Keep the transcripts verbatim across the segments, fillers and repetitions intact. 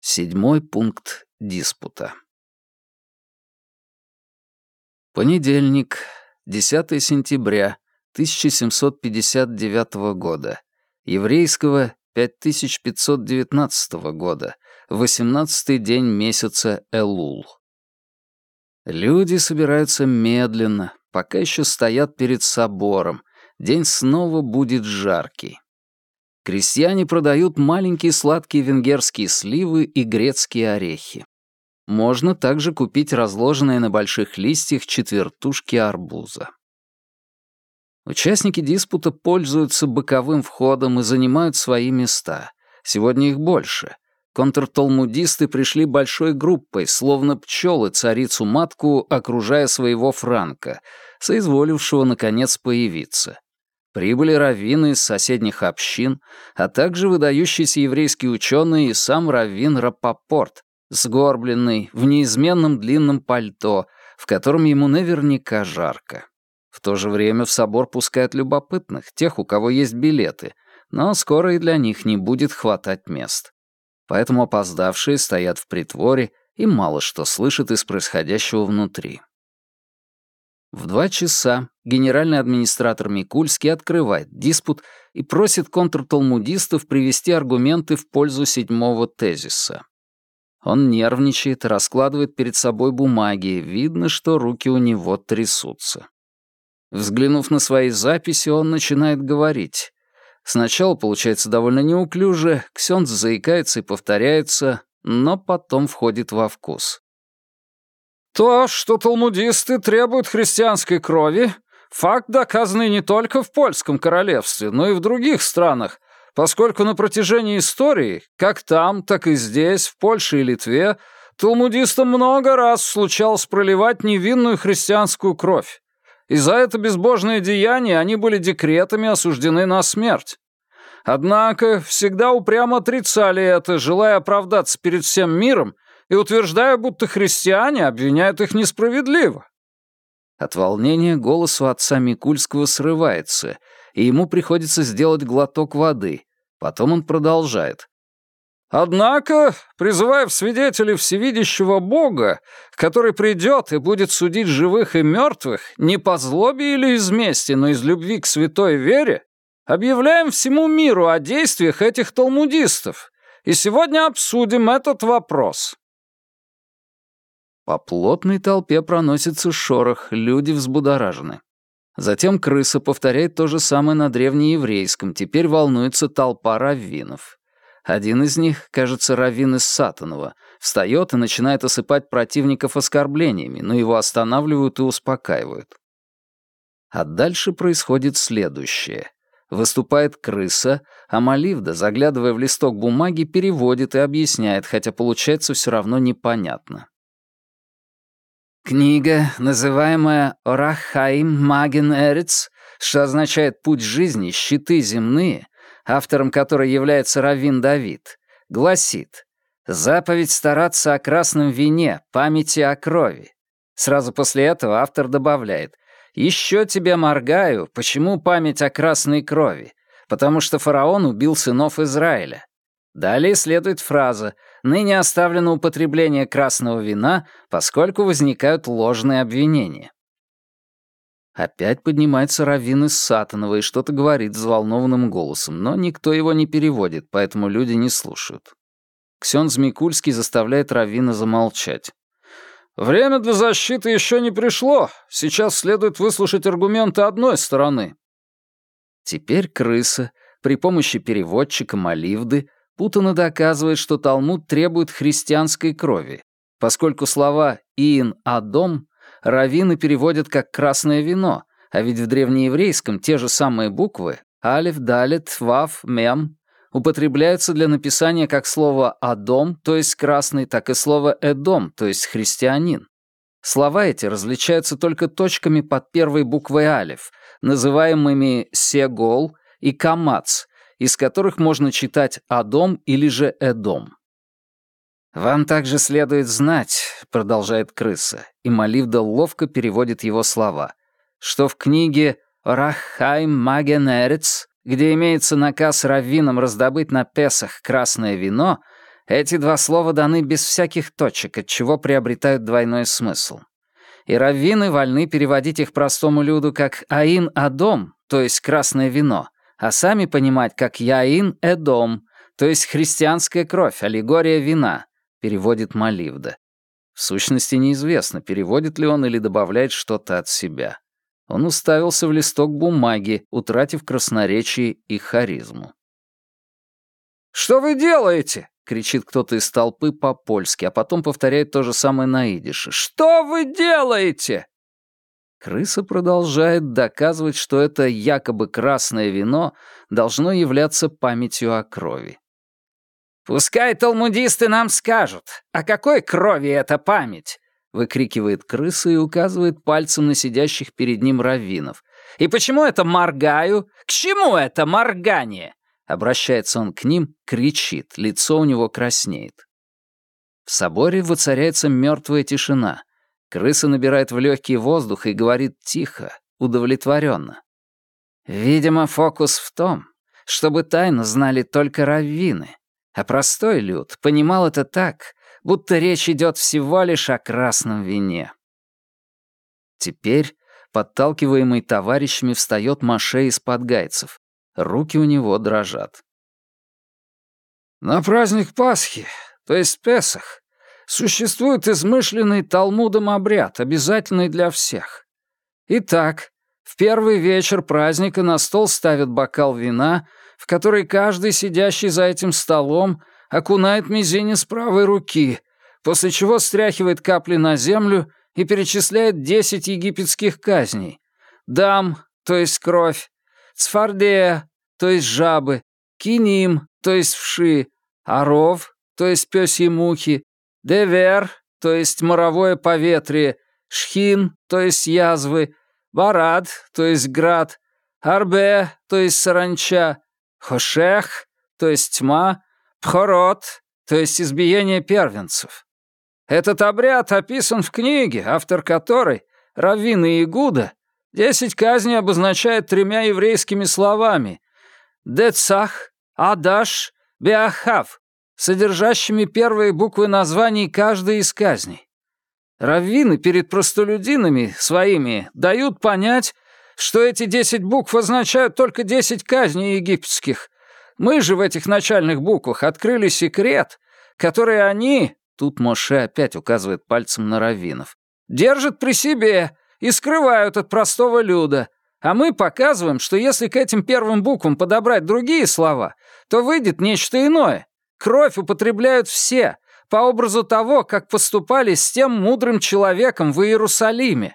Седьмой пункт диспута. Понедельник, десятое сентября тысяча семьсот пятьдесят девятого года, еврейского пять тысяч пятьсот девятнадцатого года, восемнадцатый день месяца Элул. Люди собираются медленно, пока еще стоят перед собором, день снова будет жаркий. Крестьяне продают маленькие сладкие венгерские сливы и грецкие орехи. Можно также купить разложенные на больших листьях четвертушки арбуза. Участники диспута пользуются боковым входом и занимают свои места. Сегодня их больше. Контрталмудисты пришли большой группой, словно пчелы царицу-матку, окружая своего Франка, соизволившего, наконец, появиться. Прибыли раввины из соседних общин, а также выдающийся еврейский ученый и сам раввин Рапопорт, сгорбленный, в неизменном длинном пальто, в котором ему наверняка жарко. В то же время в собор пускают любопытных, тех, у кого есть билеты, но скоро и для них не будет хватать мест. Поэтому опоздавшие стоят в притворе и мало что слышат из происходящего внутри. В два часа генеральный администратор Микульский открывает диспут и просит контрталмудистов привести аргументы в пользу седьмого тезиса. Он нервничает, раскладывает перед собой бумаги, видно, что руки у него трясутся. Взглянув на свои записи, он начинает говорить. Сначала получается довольно неуклюже, ксёндз заикается и повторяется, но потом входит во вкус. То, что талмудисты требуют христианской крови, факт, доказанный не только в Польском королевстве, но и в других странах, поскольку на протяжении истории, как там, так и здесь, в Польше и Литве, талмудистам много раз случалось проливать невинную христианскую кровь. И за это безбожное деяние они были декретами осуждены на смерть. Однако всегда упрямо отрицали это, желая оправдаться перед всем миром и утверждая, будто христиане обвиняют их несправедливо. От волнения голос у отца Микульского срывается, и ему приходится сделать глоток воды. Потом он продолжает. Однако, призывая в свидетели всевидящего Бога, который придет и будет судить живых и мертвых, не по злобе или из мести, но из любви к святой вере, объявляем всему миру о действиях этих талмудистов, и сегодня обсудим этот вопрос. По плотной толпе проносится шорох, люди взбудоражены. Затем крыса повторяет то же самое на древнееврейском, теперь волнуется толпа раввинов. Один из них, кажется, раввин из Сатанова, встает и начинает осыпать противников оскорблениями, но его останавливают и успокаивают. А дальше происходит следующее. Выступает крыса, а Маливда, заглядывая в листок бумаги, переводит и объясняет, хотя получается все равно непонятно. Книга, называемая «Орах Хаим Маген Эрец», что означает «Путь жизни, щиты земные», автором которой является раввин Давид, гласит «Заповедь стараться о красном вине, памяти о крови». Сразу после этого автор добавляет «Еще тебе моргаю, почему память о красной крови? Потому что фараон убил сынов Израиля». Далее следует фраза «Ныне оставлено употребление красного вина, поскольку возникают ложные обвинения». Опять поднимается раввин из Сатанова и что-то говорит взволнованным голосом, но никто его не переводит, поэтому люди не слушают. Ксёндз Микульский заставляет раввина замолчать. «Время для защиты еще не пришло. Сейчас следует выслушать аргументы одной стороны». Теперь крыса при помощи переводчика Маливды путанно доказывает, что Талмуд требует христианской крови, поскольку слова «иин адом» раввины переводят как «красное вино», а ведь в древнееврейском те же самые буквы «алеф», «далет», «вав», «мем» употребляются для написания как слово «адом», то есть «красный», так и слово «эдом», то есть «христианин». Слова эти различаются только точками под первой буквой «алеф», называемыми «сегол» и «камац», из которых можно читать «адом» или же «эдом». «Вам также следует знать», — продолжает крыса, и Маливда ловко переводит его слова, что в книге «Орах Хаим Маген Эрец», где имеется наказ раввинам раздобыть на Песах красное вино, Эти два слова даны без всяких точек, отчего приобретают двойной смысл. И раввины вольны переводить их простому люду как «аин-адом», то есть «красное вино», а сами понимать как «яин-эдом», то есть «христианская кровь», аллегория вина, переводит Моливда. В сущности, неизвестно, переводит ли он или добавляет что-то от себя. Он уставился в листок бумаги, утратив красноречие и харизму. «Что вы делаете?» — кричит кто-то из толпы по-польски, а потом повторяет то же самое на идише. «Что вы делаете?» Крыса продолжает доказывать, что это якобы красное вино должно являться памятью о крови. «Пускай талмудисты нам скажут, о какой крови эта память?» — выкрикивает крыса и указывает пальцем на сидящих перед ним раввинов. «И почему это моргаю? К чему это моргание?» Обращается он к ним, кричит, лицо у него краснеет. В соборе воцаряется мертвая тишина. Крыса набирает в легкий воздух и говорит тихо, удовлетворенно. «Видимо, фокус в том, чтобы тайну знали только раввины, а простой люд понимал это так, будто речь идет всего лишь о красном вине». Теперь, подталкиваемый товарищами, встает Моше из-под гайцев. Руки у него дрожат. На праздник Пасхи, то есть Песах, существует измышленный Талмудом обряд, обязательный для всех. Итак, в первый вечер праздника на стол ставят бокал вина, в который каждый, сидящий за этим столом, окунает мизинец правой руки, после чего стряхивает капли на землю и перечисляет десять египетских казней. Дам, то есть кровь, Цфардея, то есть жабы, Киним, то есть вши, Аров, то есть пёсьи мухи, Девер, то есть моровое поветрие, Шхин, то есть язвы, Барад, то есть град, Арбе, то есть саранча, Хошех, то есть тьма, Пхорот, то есть избиение первенцев. Этот обряд описан в книге, автор которой, Раввин Иегуда, десять казней обозначает тремя еврейскими словами «Децах», «Адаш», «Беахав», содержащими первые буквы названий каждой из казней. Раввины перед простолюдинами своими дают понять, что эти десять букв означают только десять казней египетских. Мы же в этих начальных буквах открыли секрет, который они, тут Моше опять указывает пальцем на раввинов, держат при себе и скрывают от простого люда, а мы показываем, что если к этим первым буквам подобрать другие слова, то выйдет нечто иное. Кровь употребляют все, по образу того, как поступали с тем мудрым человеком в Иерусалиме.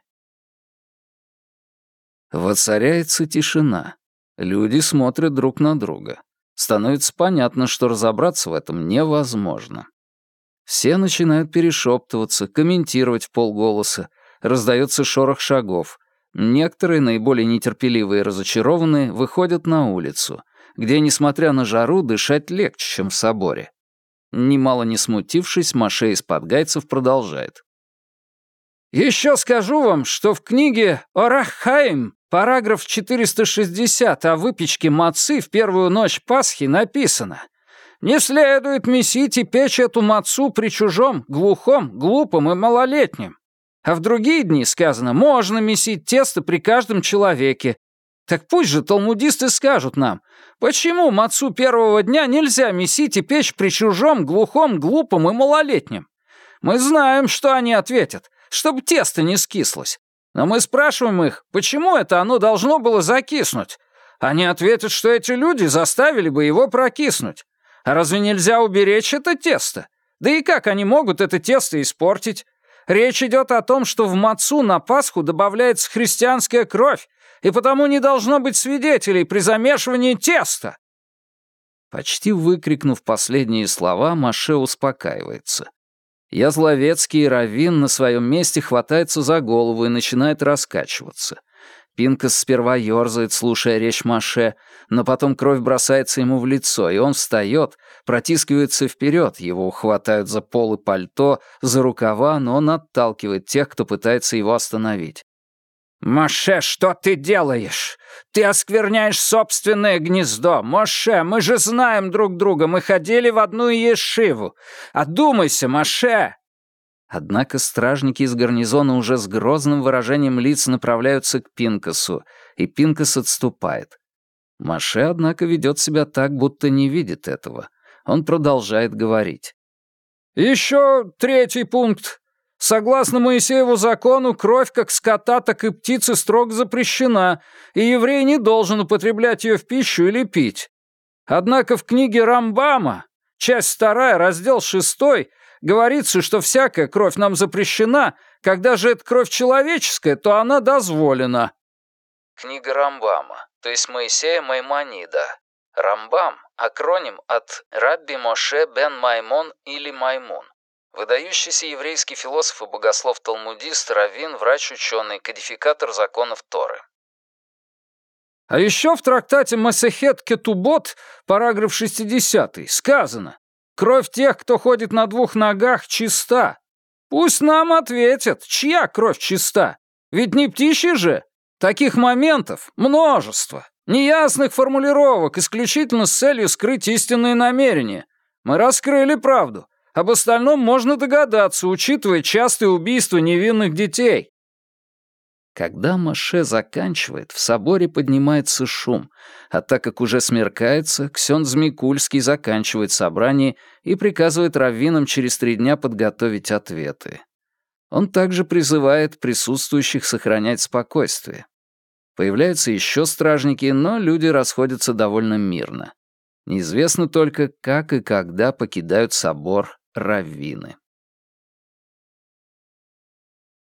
Воцаряется тишина. Люди смотрят друг на друга. Становится понятно, что разобраться в этом невозможно. Все начинают перешептываться, комментировать вполголоса. Раздается шорох шагов. Некоторые, наиболее нетерпеливые и разочарованные, выходят на улицу, где, несмотря на жару, дышать легче, чем в соборе. Немало не смутившись, Моше из-под гайцев продолжает. «Еще скажу вам, что в книге Орах Хаим, параграф четыреста шестьдесят о выпечке мацы в первую ночь Пасхи написано: «Не следует месить и печь эту мацу при чужом, глухом, глупом и малолетнем». А в другие дни сказано, можно месить тесто при каждом человеке. Так пусть же талмудисты скажут нам, почему мацу первого дня нельзя месить и печь при чужом, глухом, глупом и малолетнем? Мы знаем, что они ответят, чтобы тесто не скислось. Но мы спрашиваем их, почему это оно должно было закиснуть? Они ответят, что эти люди заставили бы его прокиснуть. А разве нельзя уберечь это тесто? Да и как они могут это тесто испортить? Речь идет о том, что в мацу на Пасху добавляется христианская кровь, и потому не должно быть свидетелей при замешивании теста. Почти выкрикнув последние слова, Моше успокаивается. Язловецкий раввин на своем месте хватается за голову и начинает раскачиваться. Пинкас сперва ерзает, слушая речь Моше, но потом кровь бросается ему в лицо, и он встает, протискивается вперед, его ухватают за полы пальто, за рукава, но он отталкивает тех, кто пытается его остановить. «Моше, что ты делаешь? Ты оскверняешь собственное гнездо. Моше, мы же знаем друг друга, мы ходили в одну ешиву. Одумайся, Моше!» Однако стражники из гарнизона уже с грозным выражением лиц направляются к Пинкасу, и Пинкас отступает. Моше, однако, ведет себя так, будто не видит этого. Он продолжает говорить. «Еще третий пункт. Согласно Моисееву закону, кровь как скота, так и птицы строго запрещена, и еврей не должен употреблять ее в пищу или пить. Однако в книге Рамбама, часть вторая, раздел шестой, говорится, что всякая кровь нам запрещена, когда же это кровь человеческая, то она дозволена». Книга Рамбама, то есть Моисея Маймонида. Рамбам — акроним от Рабби Моше бен Маймон или Маймун. Выдающийся еврейский философ и богослов-талмудист, раввин, врач-ученый, кодификатор законов Торы. А еще в трактате Масехет Кетубот, параграф шестидесятый, сказано: «Кровь тех, кто ходит на двух ногах, чиста». Пусть нам ответят, чья кровь чиста? Ведь не птичья же. Таких моментов множество. Неясных формулировок, исключительно с целью скрыть истинные намерения. Мы раскрыли правду. Об остальном можно догадаться, учитывая частые убийства невинных детей. Когда Моше заканчивает, в соборе поднимается шум, а так как уже смеркается, ксёндз Микульский заканчивает собрание и приказывает раввинам через три дня подготовить ответы. Он также призывает присутствующих сохранять спокойствие. Появляются еще стражники, но люди расходятся довольно мирно. Неизвестно только, как и когда покидают собор раввины.